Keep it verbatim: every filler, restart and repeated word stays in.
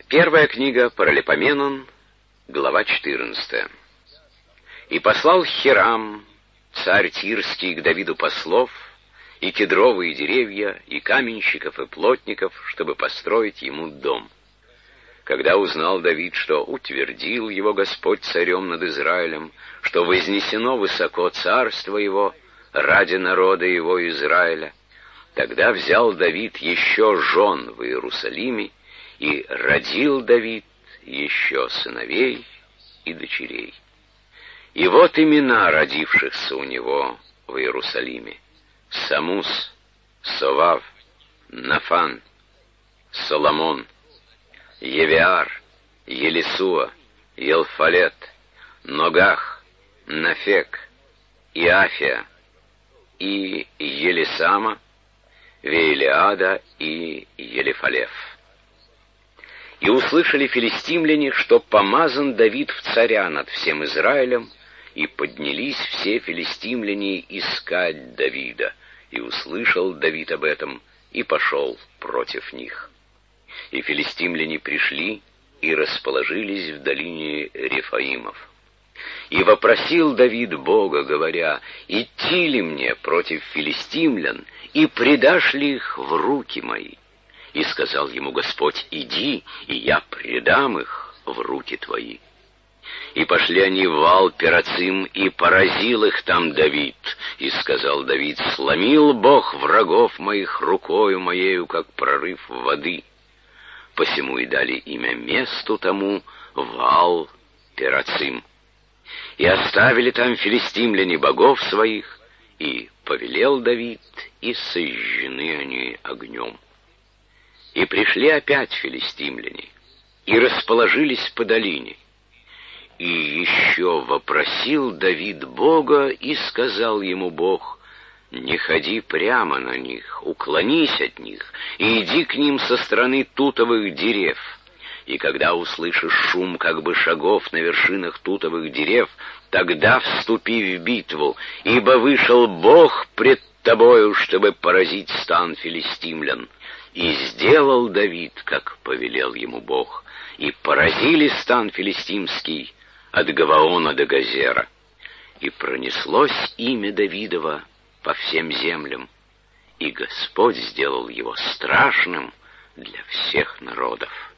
Первая книга Паралипоменон, глава четырнадцатая. «И послал Хирам, царь Тирский, к Давиду послов, и кедровые деревья, и каменщиков, и плотников, чтобы построить ему дом. Когда узнал Давид, что утвердил его Господь царем над Израилем, что вознесено высоко царство его ради народа его Израиля, тогда взял Давид еще жен в Иерусалиме, и родил Давид еще сыновей и дочерей. И вот имена родившихся у него в Иерусалиме: Самус, Совав, Нафан, Соломон, Евиар, Елисуа, Елфалет, Ногах, Нафек, Иафия и Елисама, Веилиада и Елифалев. И услышали филистимляне, что помазан Давид в царя над всем Израилем, и поднялись все филистимляне искать Давида. И услышал Давид об этом, и пошел против них. И филистимляне пришли и расположились в долине Рефаимов. И вопросил Давид Бога, говоря: идти ли мне против филистимлян, и предашь ли их в руки мои? И сказал ему Господь: иди, и я предам их в руки твои. И пошли они в Ваал-Перацим, и поразил их там Давид. И сказал Давид: сломил Бог врагов моих рукою моею, как прорыв воды. Посему и дали имя месту тому Ваал-Перацим. И оставили там филистимляне богов своих, и повелел Давид, и сожжены они огнем. И пришли опять филистимляне, и расположились по долине. И еще вопросил Давид Бога, и сказал ему Бог: не ходи прямо на них, уклонись от них, и иди к ним со стороны тутовых дерев. И когда услышишь шум как бы шагов на вершинах тутовых дерев, тогда вступи в битву, ибо вышел Бог пред тобою, чтобы поразить стан филистимлян. И сделал Давид, как повелел ему Бог, и поразили стан филистимский от Гаваона до Газера. И пронеслось имя Давидова по всем землям, и Господь сделал его страшным для всех народов.